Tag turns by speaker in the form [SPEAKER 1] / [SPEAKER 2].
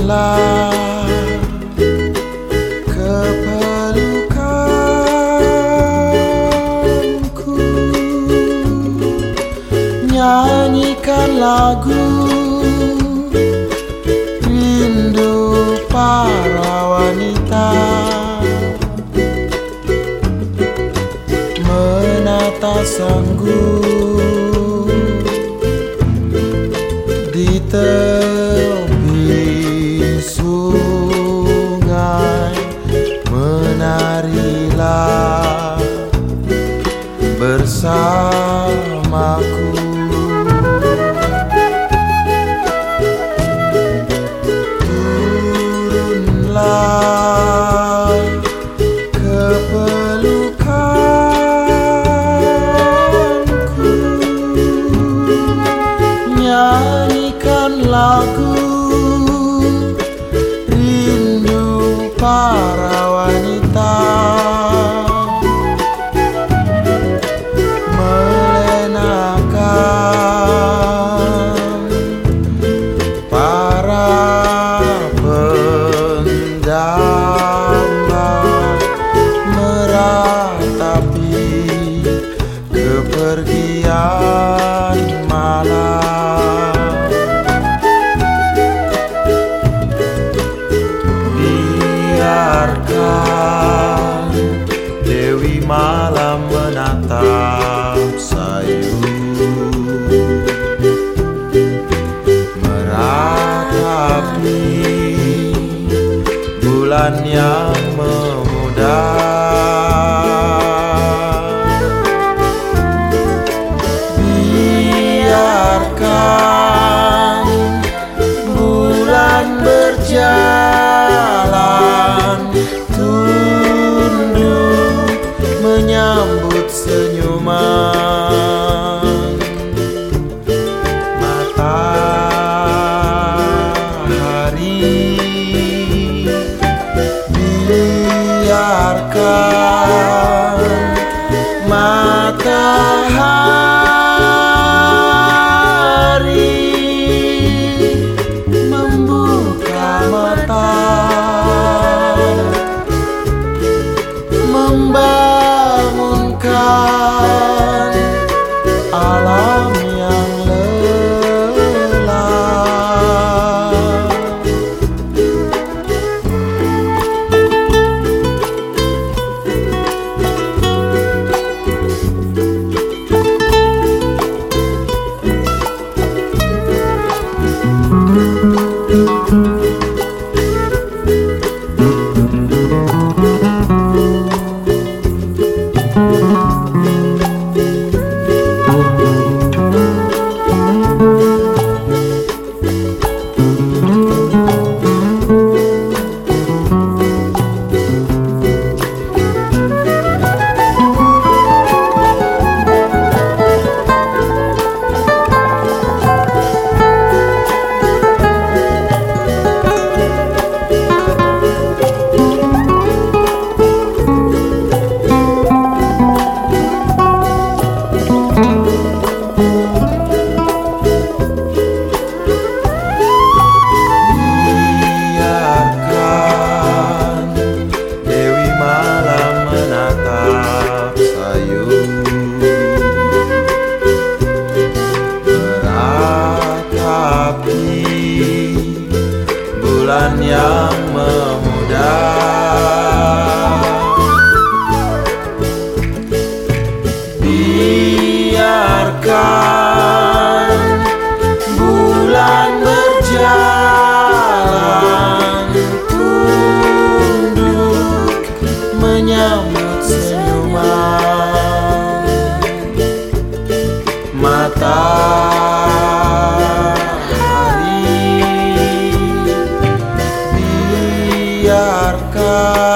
[SPEAKER 1] Marilah ke pelukanku, nyanyikan lagu rindu para wanita, menata sanggup di tepi sungai. Menarilah bersamaku. Turunlah ke pelukanku, nyanyikan lagu rindu para wanita, melenakan para pendamba, meratapi kepergian malam. Biarkan Dewi Malam menatap sayu, meratapi bulan yang memudar. Biarkan bulan berjalan, tunduk menyambut senyuman matahari. Biarkan matahari membuka mata, membangunkan alam yang lelah. Bulan yang memudar, biarkan bulan berjalan, tunduk menyambut senyuman matahari. Biarkan